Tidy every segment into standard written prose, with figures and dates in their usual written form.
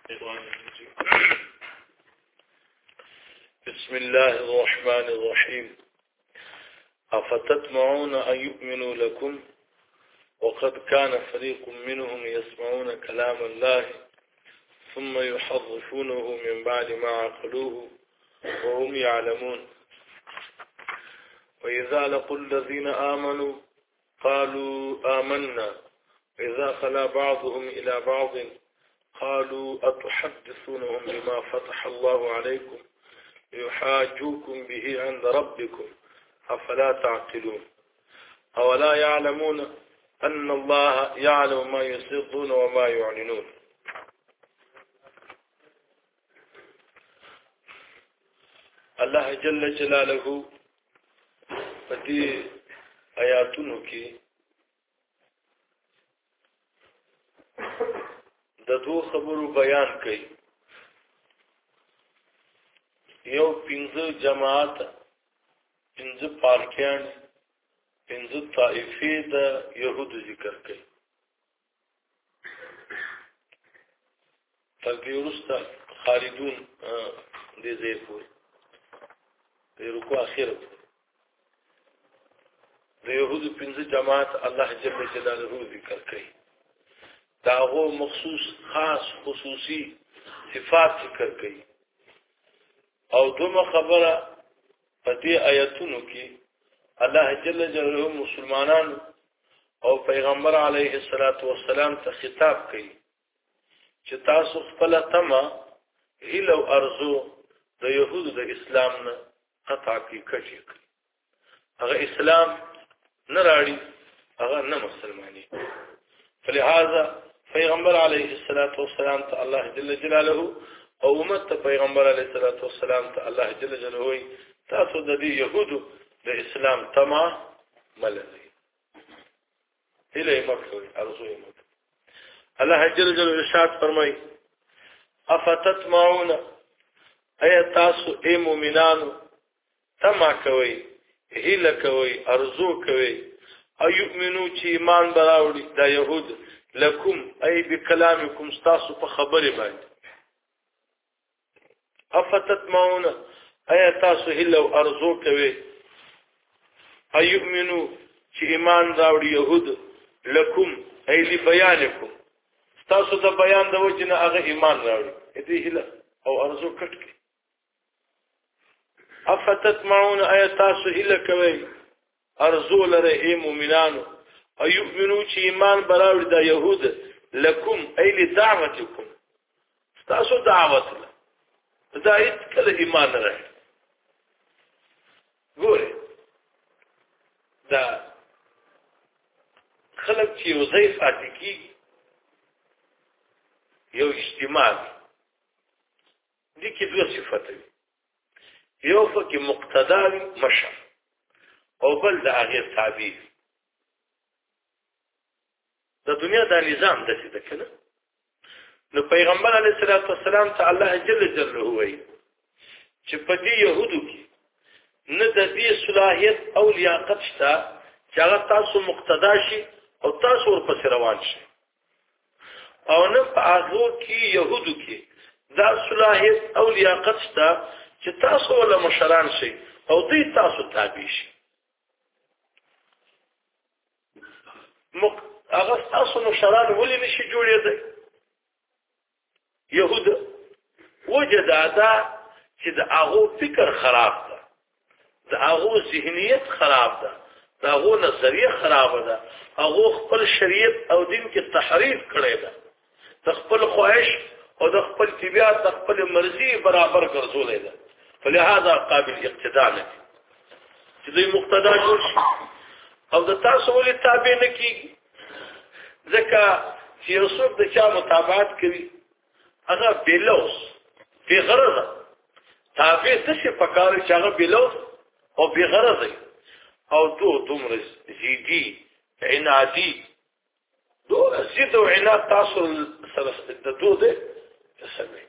بسم الله الرحمن الرحيم أفتطمعون أن يؤمنوا لكم وقد كان فريق منهم يسمعون كلام الله ثم يحرفونه من بعد ما عقلوه وهم يعلمون وإذا لقوا الذين آمنوا قالوا آمنا وإذا خلا بعضهم إلى بعض قالوا أتحدثونهم بما فتح الله عليكم ليحاجوكم به عند ربكم أفلا تعقلون أولا يعلمون أن الله يعلم ما يسرون وما يعلنون. الله جل جلاله فدي آیاتونو کې د دوه خبرو بیان کړي. یو پنځه جماعت، پنځه پارټیان، پنځه طائفې د يهودو ذکر کړي. تر دې وروسته خالدون دې ځای پورې د رکوع اخره د يهودو پنځه جماعت الله جل جلاله ذکر کړي. داغو مخصوص خاص خصوصي صفات ذکر کړي. او دومره خبره په دې آیاتونو کې الله جل جلاله مسلمانانو او پیغمبر علیه الصلاۃ والسلام ته خطاب کوي چې تاسو خپل تمه هیله او ارزو د يهودو د اسلام نه قطع کړئ. هغه اسلام نه راړي، هغه نه مسلماني. فلهذا پیغمبر علیه الصلاۃ والسلام ته الله جل جلاله او امت پیغمبر علیه الصلاۃ والسلام ته الله جل جلاله تاسو د دې يهودو د اسلام تمه ملذي هله مکوي ارزو مکوي. الله جل جلاله ارشاد فرمای افتطمعون اي تاسو اي مؤمنانو تمه کوي، هله کوي، ارزو کوي ايؤمنو چې ایمان براوړي دا يهود لكم اي بكلامكم تاسو په خبره باندې. افتطمعون اي تاسو هله ارزو کوي ايؤمنو چې ایمان راوړي يهود لكم اي لبيانكم تاسو د بیان د وجنه هغه ایمان راوړي دې هله او ارزو کټکی. افتطمعون اي تاسو هله کوي ارزو لره اي مؤمنانو ايؤمنو چې ایمان براوړي د يهود لكم اي لدعوتكم تاسو دعوت له دایت کله ایمان راوړي. ګوره دا خلق چې وظیف اتکی یو اجتماع دي کې دوه صفات دي. یو فکر مقتدا مشر او بل د هغه تابع. د دنیا دا نظام د څه ده کنه. نو پیغمبر علیه الصلاۃ والسلام ته الله جل جلاله وایي چې په دې يهودو کې نه د دې صلاحیت او لیاقت شته چې هغه تاسو مقتدا شي او تاسو ورپسې روان شي، او نه په هغه کې يهودو کې دا صلاحیت او لیاقت شته چې تاسو ولا مشران شي او دې تاسو تابع شي. هغه تاسو مشران ولې نشي جوړېدای؟ يهود وجد ادا چې د هغه فکر خراب ده، د هغه ذهنیت خراب ده، د هغه نظریه خراب ده، هغه خپل شریعت او دین کې تحریف کړی ده، د خپل خواهش او د خپل طبيعت د خپل مرزي برابر ګرځولې ده. فلهذا قابل اقتداء نه چې دوی مقتدا جوړ شي او د تاسو ولې تابع نه کیږي. ځکه چې رسول د چا متابعت کوي هغه بلوس په غرض تابع څه په کار چې هغه بلوس او په غرض او دومره زیدي عنادي زید او عناد تاسو سره د دوه سمې.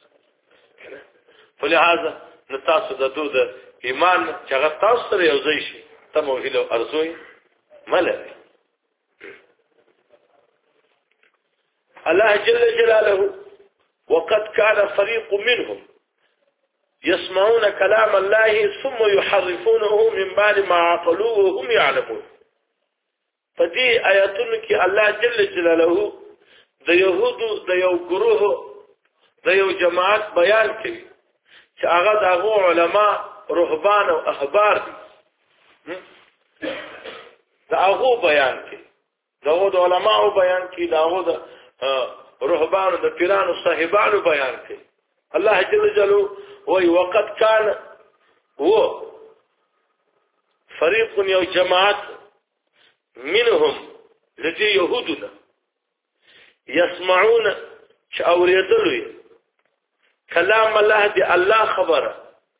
فلهذا نتاسو د دوه ایمان چې هغه تاسو سره یو ځای شي تموهیل او ارزوي ملوي. الله جل جلاله وقد كان فريق منهم يسمعون كلام الله ثم يحرفونه من بعد ما عقلوه وهم يعلمون. فدي آیاتونو کې الله جل جلاله د يهودو د یو گروه د یو جماعت بیان کوي چې هغه دغه علما رهبان او احبار دي. دغه بیان کوي، دغه د علماء بیان کوي، دغه د رهبان د پیرانو صاحبانو بیان کوي. الله جل جلاله وی وقد كان هو فريق یو جماعت منهم لدي يهودنا يسمعون شاوريدلو كلام الله دي الله خبره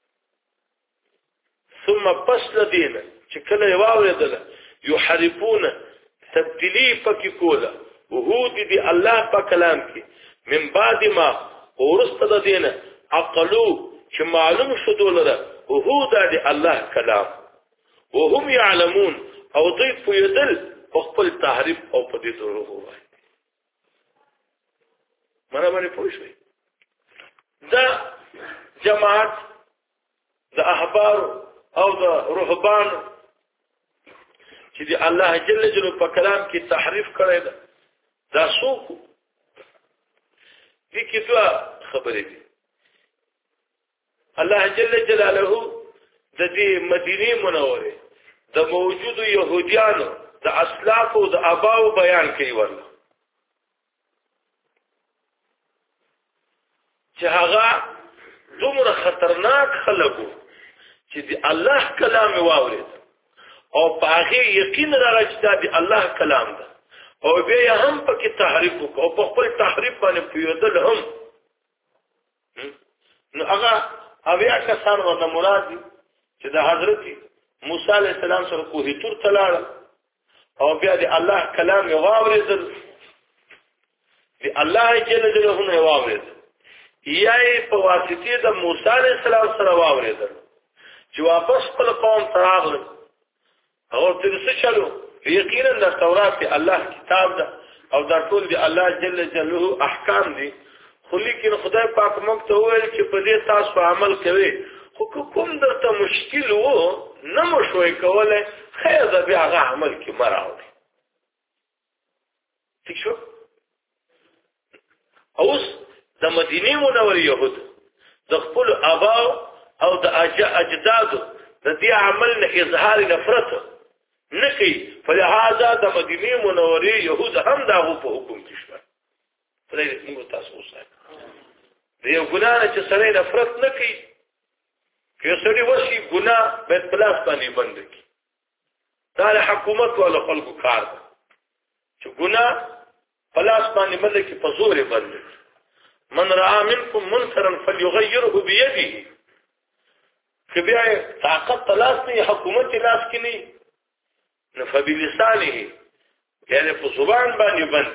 ثم پس لدينا شكله يواوريدل يحرفون تبديلي فكي كولا وهود دي الله په کلام کې من بعد ما ورست لدينا عقلو چې معلوم شو دولره وهود دي الله كلام وهم يعلمون او دوی پویدل په خپل تحریف او په دې دروغ وایي. مړه باندې پوه شئ. دا جماعت د احبار او د رهبان چې دی الله جل جلاله په کلام کې تحریف کړی ده، دا څوک دي؟ کې دوه خبرې دي. الله جل جلاله د دې مدینه منوره د موجودو يهوديانو د اسلاف او د اباو بیان کوي ورته چې هغه دومره خطرناک خلکو چې د الله کلام واورید او په هغه یقین راغی چې دا د الله کلام ده او بیا هم پکې تحریف وکړ او په خپل تحریف باندې پیودل هم. نو هغه اویا کسان ورته مراد دي چې د حضرت موسی علیہ السلام سره کوه تور تلاړ او بیا د الله کلام یې واورېدل، د الله جل جلاله نه واورېدل، یا په واسطه د موسی علیہ السلام سره واورېدل چې واپس خپل قوم ته راغلل او ترڅ چلو. یقینا د تورات الله کتاب ده او دا ټول د الله جل جلاله احکام دي، خو لیکن خدای پاک موږ ته وویل چې په دې تاسو عمل کوئ، خو کوم درته مشکل وو نه مو شوي کولای، خیر ده بیا هغه عمل کې مه راوړئ. ٹھیک شو؟ اوس د مدینې منورې یهود د خپل آباو او د اجدادو د دې عمل نه اظهار نفرت نه کوي، فلهذا د مدینې منورې یهود هم دغه په حکم کې شول. خدای دې موږ تاسو وساتي. د یو ګناه نه چې سړی نفرت نه کوي، که سړی وشي ګناه باید پلاس باندې بند کړي. دا د حکومت والا خلکو کار ده چې ګناه پلاس باندې بند کړي، په زور یې بند کړي. من رأى منكم منكرا فليغيره بيده. که بیا طاقت تلاس نه حکومت لاس کې نه نو فبلسانه، یعنی په زبان باندې بند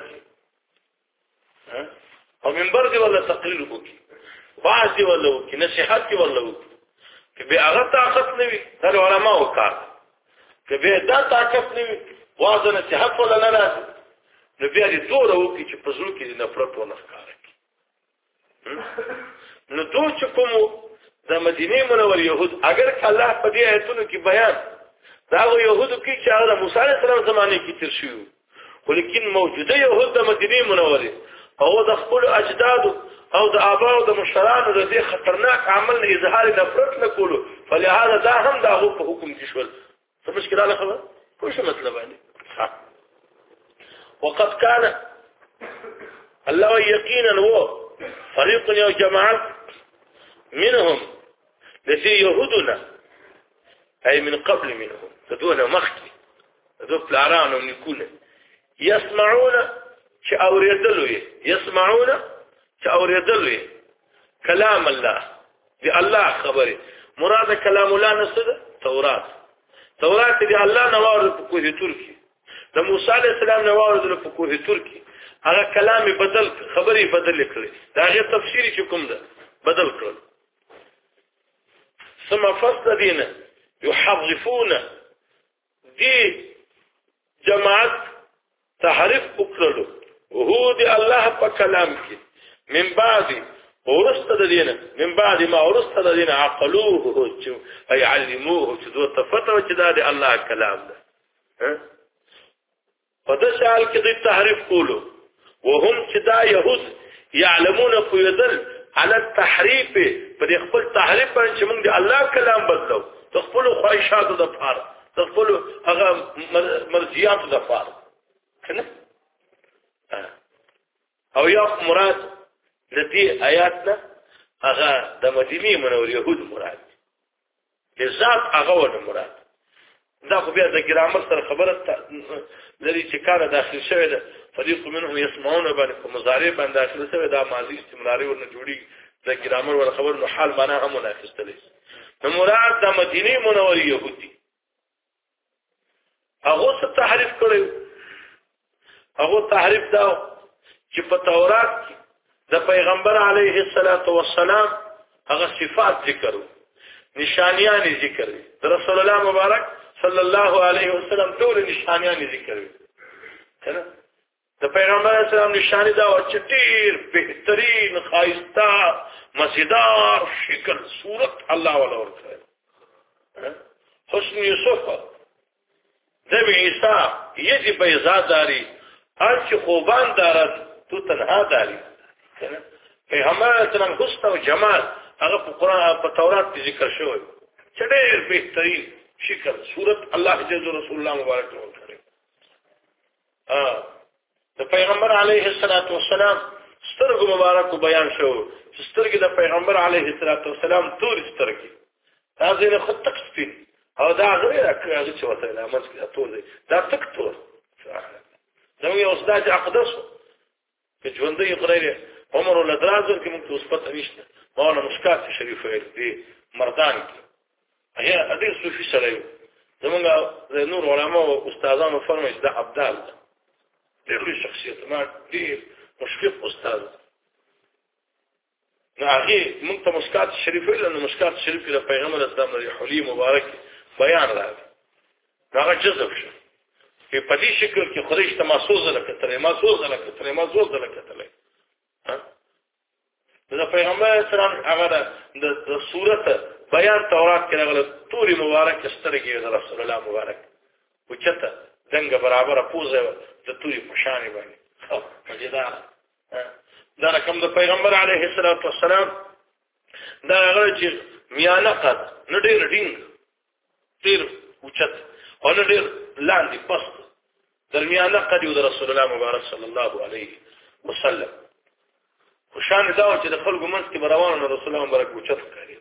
او منبر دی ولا تقریر وکي، واعظ دی ولا وکي، نصيحت دی ولا وکي. که به هغه طاقت نه وي د علماء کار، که به دا طاقت نه وي واعظ نصيحت ولا نه راځي، نو بیا دې زور وکي چې په زړه کې نفرت ونه ښکاره کړي. نو دوی چې کوم د مدینې منورې يهود اگر الله په دې آیتونو کې بیان دا يهودو کې چې هغه موسی عليه السلام زمانه کې تیر شوی، ولیکن موجوده يهود د مدینې منورې او د خپل اجداد او د آباو د مشرانو د دې خطرناک عمل نه اظهار نفرت نه کولو، فلهذا دا هم دغه په حکم کې شول. څه مشکل نه خبر خو څه مطلب باندې. وقد كان الله يقينا هو فريق يا جماعه منهم لذي يهودنا اي من قبل منهم تدون مخكي تدون بلاران ونكون يسمعون شاوريدلوا يسمعون شاوريدلوا كلام الله دي الله خبره مراد كلام الله نصد تورات دي الله نوارد په کوه ترکی د موسی عليه السلام نوارد په کوه ترکی هغه کلام بدل خبري بدل کړي دا غي تفسیری کوم ده بدل کړل. ثم فصل دينا يحرفون دي جماعت تحرف وکړلو وهو دي الله په کلام کې من بعد ورست د دینه من بعد ما ورست د دینه عقلوه اي علموه چې دوی تفتو چې دا د الله کلام ده فدشال کې د تحریف کولو وهم چې دا يهود يعلمون قيدل على التحريف په خپل تحریف باندې چې موږ د الله کلام بدلو خپل خواهشات د پاره خپل هغه مرضیات د پاره کنه او یا مراد د دې آیاتنا هغه د مدینه منور يهود مراد ذات هغه ونه مراد دا خو بیا د ګرامر سره خبره لري چې کار داخل شوی ده فريق منهم يسمعون باندې مضارع باندې داخل شوی دا ماضي استمراري ورنه جوړي د ګرامر ور خبر نو حال معنا هم منافستلې نو مراد د مدینه منور يهودي هغه څه تحریف کړو هغه تحریف دا چې په تورات د پیغمبر علیه الصلاۃ والسلام هغه صفات ذکرو نشانیان ذکر د رسول الله مبارک صلی الله علیه وسلم ټول نشانیان ذکر کنه د پیغمبر اسلام نشانی دا او چې ډیر بهترین خایسته مزیدار شکل صورت الله ولا ورته حسن یوسف ذبی عیسی یجی بیضا داری هر چې خوبان دارد تو تنها داری کنه پیغمبر اسلام حسن او جمال هغه په قرآن په تورات کې ذکر شوی چې ډېر بهترین شکل صورت الله جل رسول الله مبارک ورکړي د پیغمبر علیه الصلاۃ والسلام سترګو مبارک بیان شو چې سترګې د پیغمبر علیه الصلاۃ والسلام تور سترګې هغه نه خط تک سپین او دا غیر هغه چې وته لامل کې تور دی دا تک تور زموږ یو استاد اقدس په ژوندۍ غره عمر الادرازر کې موږ اوس پته نشته مولانا مشکات شریف دی مردان کې هغه ادي صوفي سره زموږ نور علماء او استادانو فرمایي دا عبدال ډېر شخصیت ما ډېر مشفق استاد نو هغه موږ ته مشکات شریف له مشکات شریف د پیغمبر اسلام د حلی مبارک بیان راغی هغه جذب شو په پدې شکل کې خریش ته محسوس لکه ما سوز لکه د پیغمبر اسلام هغه د صورت بیان تورات کې راغله توري مبارک سترګې د رسول الله مبارک وچته څنګه برابر پوزه د توري پشانې باندې مجدار دا رقم د پیغمبر علیه الصلاۃ والسلام دا هغه چې میانه قد نډیر ډینګ تیر وچت او نډیر لاندې پست درمیانه قد د رسول الله مبارک صلی الله علیه وسلم وشان دا چې د خلکو منځ کې روانو رسول الله مبارک وچت کوي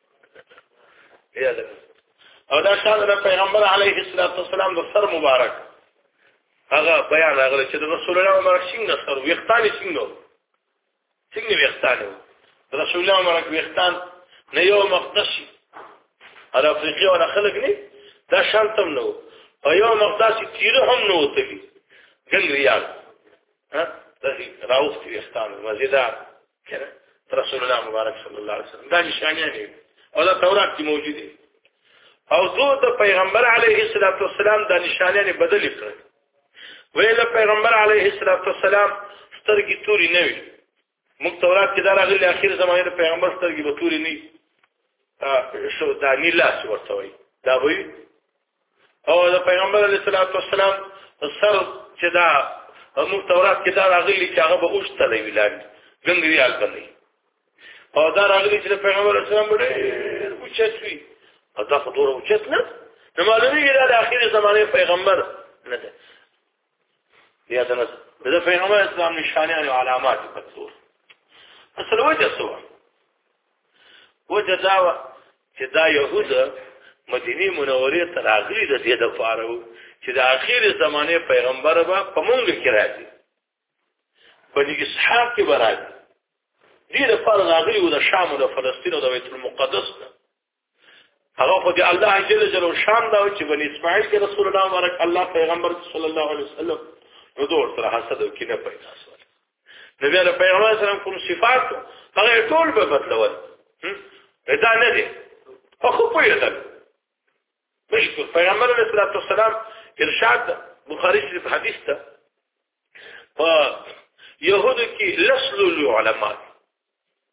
او دا شان د پیغمبر علیه الصلاۃ والسلام د سر مبارک هغه بیان هغه چې د رسول الله مبارک څنګه سر وختان څنګه وختان رسول الله مبارک وختان نه یو مقدسي ار افریقي ولا خلک نه دا شانتم نو او یو مقدسي تیر هم نو وتلی ګل ریال ها راوستي وختان مزیدار کړه رسول الله مبارک صلی الله علیه وسلم دا نشانیان او دا تورات کې موجود دي او زه د پیغمبر علیه الصلاۃ والسلام د نشانیان بدل کړل ویل پیغمبر علیه الصلاۃ والسلام سترګې توري نه وي موږ تورات کې دا راغلي اخر زمانه د پیغمبر سترګې به توري نه شو دا نیلاس ورته وي دا وي او د پیغمبر علیه الصلاۃ والسلام سر چې دا موږ تورات کې دا راغلي چې هغه به اوشتلې ویلان ګنګري الګلې او دا راغلي چې پیغمبر اسلام ډېر اوچت وي او دا خطور اوچت نه معلومي دا د اخر زمانه پیغمبر نه ده یا دا د پیغمبر اسلام نشانیان او علامات په تور اصل وجه سوا وجه دا چې دا يهود مدینه منوره ته راغلي د دې د فارو چې د اخر زمانه پیغمبر به په مونږ کې راځي بني اسحاق کې راځي دې د فرض راغلي او د شام او د فلسطین او د بیت المقدس هغه خو دې الله جل جلاله شام دا چې بني اسماعیل کې رسول الله مبارک الله پیغمبر صلی الله علیه وسلم نو دور سره حسد او کینه پیدا شول نبی علیه پیغمبر سلام کوم صفات هغه ټول به بدلول دا نه دي خو په یاد مشکل پیغمبر علیه السلام ارشاد بخاری شریف حدیث ته په يهود کې لسل العلماء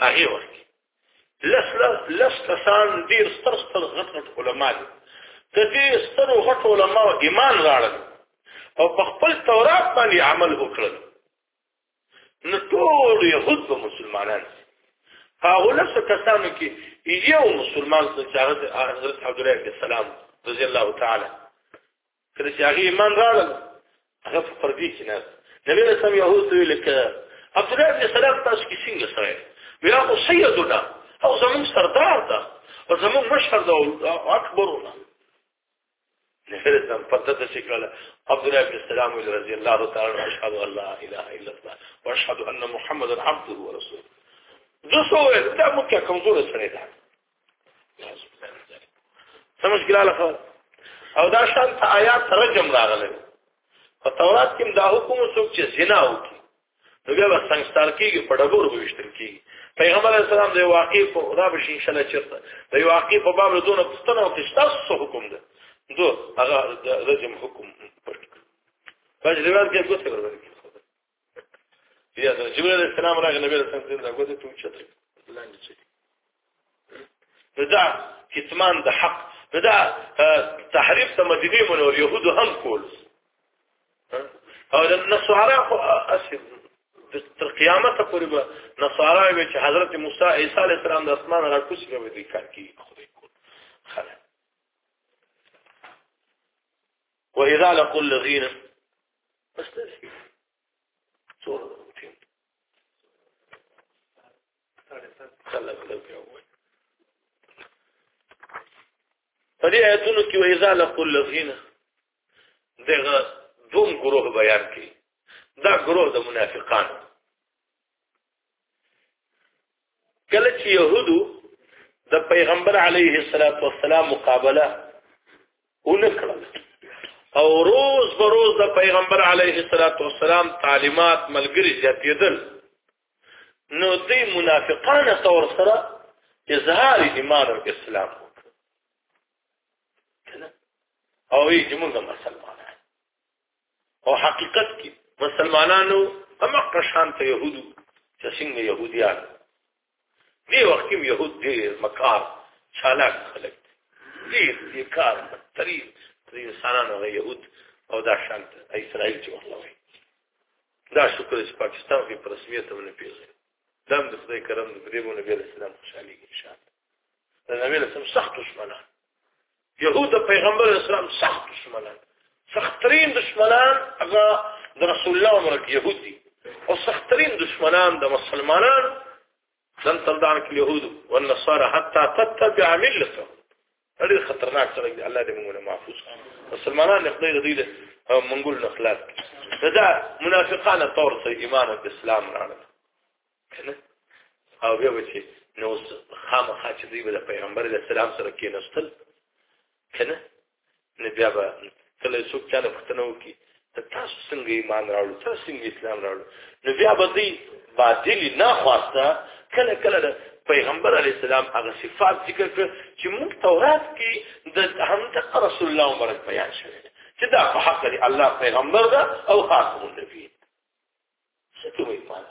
هغه وخت لس کسان ډیر ستر غټ علما دي د دې ستر غټ علما ایمان راړل او په خپل تورات باندې عمل وکړل نو ټول يهود به مسلمانان هغه لس کسانو کې یو مسلمان چې حضرت عبد الله بن سلام رضی الله تعالی کله چې هغه ایمان راړل هغه په پردي کې نه نبی رسول يهود ویل ک عبد الله بن سلام تاسو کې څنګه سره بیا خو سیدنا او زمون سردار ده او زمون مشهور ده اکبرونه نبی رسول پدته شکل عبد الله بن سلام رضی الله تعالی اشهد ان لا اله الا الله واشهد ان محمدا عبده ورسوله دوسو دا مکه کمزور سره ده سمجھ ګلاله او دا شان آیات ترجم راغله په تورات کې دا حکم څوک چې زنا وکړي نو بیا څنګه کېږي په ډګور به وشتل کېږي پیغمبر اسلام د واقع په دا به ان شاء الله چرته د واقع په باب له دونه پښتنه او تاسو حکم ده دو هغه رجم حکم پټ باج روایت کې څه ورته بیا د جبرئیل السلام راغی نبی رسول الله دا غوته ته چتر لاندې چي دا کتمان د حق دا تحریف د مدینه منور يهود هم کول او النصارى اسد تر قیامت پورې به نصارا وي چې حضرت موسی عیسی علیه السلام د اسمان راکوس کوي د کار کې خدای کول خلاص واذا لقوا الذين استهزئوا سوره فدې آیتونو کې واذا لقوا الذين دغه دوم گروه بیان کړي دا گروه د منافقانو کله چې يهودو د پیغمبر علیه الصلاۃ والسلام مقابله ونکړه او روز بروز د پیغمبر علیه الصلاۃ والسلام تعلیمات ملګری زیاتېدل نو دې منافقانه تور سره اظهار ایمان او اسلام او یې موږ مسلمانان او حقیقت کې مسلمانانو هم شان ته يهودو چې څنګه يهوديان دی وخت کې يهود دې مکار چالاک خلک دې کار ترې انسانانو يهود او دا شان ته اسرائیل چې وخلوي دا شکر چې پاکستان کې په رسمیت باندې پیژني دم د خدای کرم د پریمو نبی اسلام خوشالي ان شاء الله نبی اسلام سخت دشمنان يهود پیغمبر اسلام سخت دشمنان سخترین دشمنان هغه د رسول الله عمره يهودي او سخترین دشمنان د مسلمانان لن ترضى اليهود والنصارى حتى تتبع ملتهم هذه خطرناک سره دی الله دې موږ محفوظ مسلمانان خدای دې منګول نخلاص دا منافقانه طور سره ایمان او اسلام راغله کنه او بیا چې نو خامخا چې دی د پیغمبر اسلام سره کې نستل کنه نه بیا به کله څوک چاله پښتنه وکي ته تاسو څنګه ایمان راوړل تاسو څنګه اسلام راوړل نو بیا به دی باطل نه خواسته کله کله پیغمبر علی السلام هغه صفات ذکر کړ چې موږ تورات کې د همت رسول الله مبارک بیان شوی چې دا په حق دی الله پیغمبر ده او خاتم النبی څه کوي ایمان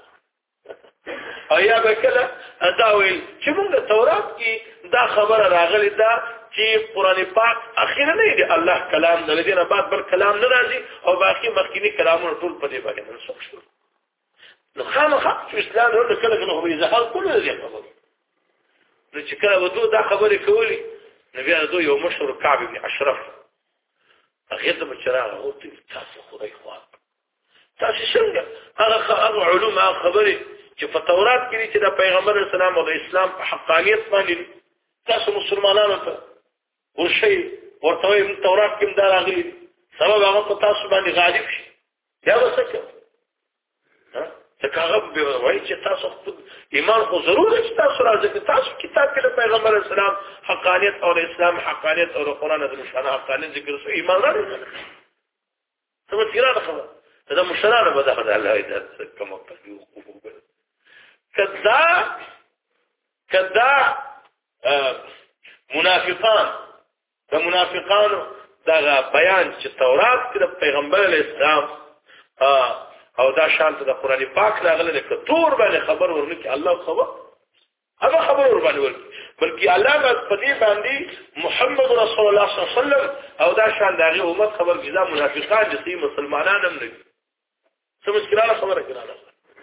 ایا به کله دا ویل چې موږ د تورات کې دا خبره راغلی ده چې قران پاک اخیرا نه دی الله کلام د دې نه بعد بل کلام نه راځي او باقي مخکینی کلامونه ټول په دې باندې منسوخ شول نو خامخا چې اسلام له کله کله هو اظهار کول دي خبره نو چې کله ودو دا خبره کولی نبی هغه یو مشهور کعب بن اشرف هغه د بچراغه او تاسو خدای خوا تاسو څنګه هغه علوم خبره چې په تورات کې چې د پیغمبر اسلام او د اسلام په حقانیت باندې تاسو مسلمانانو ته ورشي ورته وي تورات کې دا راغلي سبب هغه تاسو باندې غالب شي یا وسکه څنګه به وایي چې تاسو ایمان خو ضروري چې تاسو راځي تاسو کتاب کې د پیغمبر اسلام حقانیت او اسلام حقانیت او قرآن د مشانه حقانیت ذکر سو ایمان راځي څه تیرا خبره دا مشرانه به دغه الله دې کوم په کذا منافقان د منافقانو دا بیان چې تورات کې د پیغمبر اسلام او دا شانت د قران پاک راغله د کتور باندې خبر ورنکي الله خبر هغه خبر ور باندې ول بلکې الله په دې باندې محمد رسول الله صلی الله علیه وسلم او دا شان دغه امت خبر کړه منافقان دي مسلمانان هم نه څه مشکلاله خبره کړه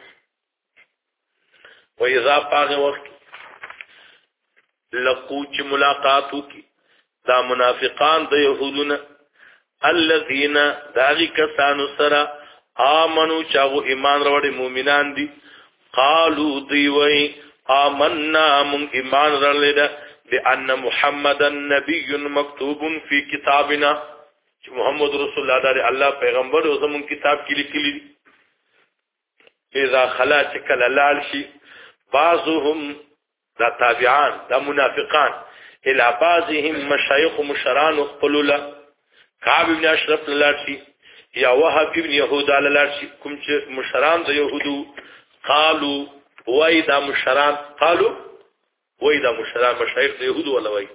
و اذا پاغه وخت لقو چې ملاقاتو کی دا منافقان د يهودونه الذين داغي کسانو سره آمنو چاغو ایمان وروړي مؤمنان دي قالوا دی وای آمنا من ایمان وروړي بان محمد النبي مكتوب في كتابنا چې محمد رسول الله پیغمبر او زمون کتاب کې لیکلي اذا خلا چکل لال شي بعضهم دا تابعان دا منافقان الى بعضهم مشايخ مشران وقلولا كعب بن اشرف للارشي يا وهب بن يهودا للارشي کوم چې مشران د يهودو قالوا ويدا مشران قالوا ويدا مشران مشايخ د يهودو ولا وي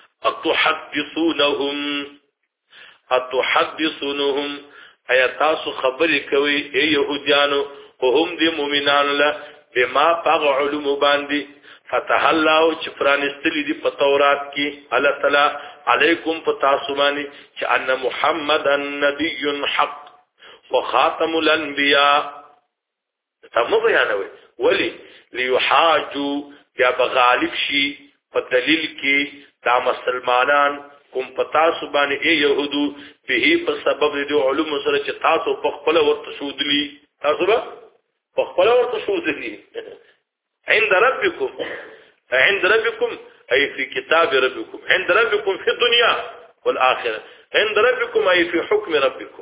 اتحدثونهم ايتاس خبري کوي اي يهوديانو وهم دي مؤمنان له بما پاغ علوم باندې فتح الله چې فرانستلی دي په تورات کې الله تعالی علیکم فتاسمانی چې ان محمدن نبی حق وخاتم الانبیاء تم بیانوي ولی ليحاجوا یا بغالب شي په دلیل کې دا مسلمانان کوم پتاسبانی ای يهودو به په سبب دي علوم سره چې تاسو په خپل ورته شودلی تاسو په خپل ورته شودلی عند ربكم أي في كتاب ربكم عند ربكم في الدنيا والآخرة عند ربكم أي في حكم ربكم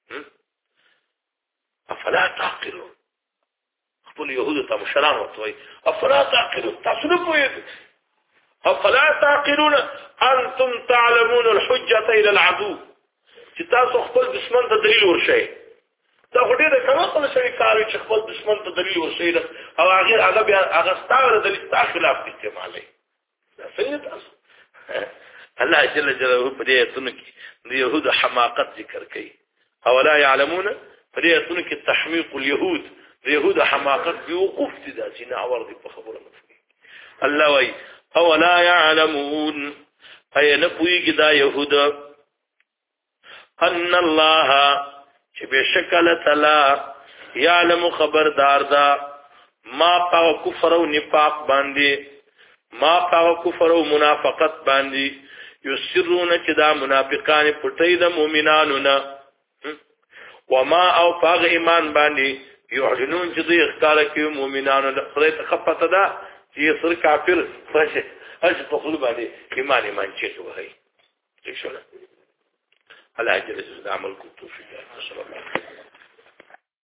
أفلا تعقلون أقول يهود تمشران وطوي أفلا تعقلون تصنفوا أفلا تعقلون أنتم تعلمون الحجة إلى العدو تتاسو خپل دشمن ته دلیل ورشئ دا غوډه د کومه شي کار چې خپل دشمن ته دلیل ورشئ او هغه بیا هغه ستاره د لستا خلاف استعمالي دا څنګه تاسو الله جل جلاله په دې ایتونو کې د يهود حماقت ذکر کوي او لا يعلمون په دې ایتونو کې تحمیق اليهود د يهود حماقت بوقوف دي چې نه اور دي په خبره مفهوم الله وايي او لا يعلمون اي نه پويږي دا يهود ان الله چې بشکل تعالی یعلم خبردار دا ما پاو کفر او نفاق باندې ما پاو کفر او منافقت باندې یسرون چې دا منافقان پټي د مؤمنانو نه وما او پاغ ایمان باندې یعلنون چې دوی ښکار کوي مؤمنانو د خدای ته خپته ده چې سر کافر فشه اج په خپل باندې ایمان چې وایي څه شو الله جل جلاله عمل کو توفیق صلی الله علیه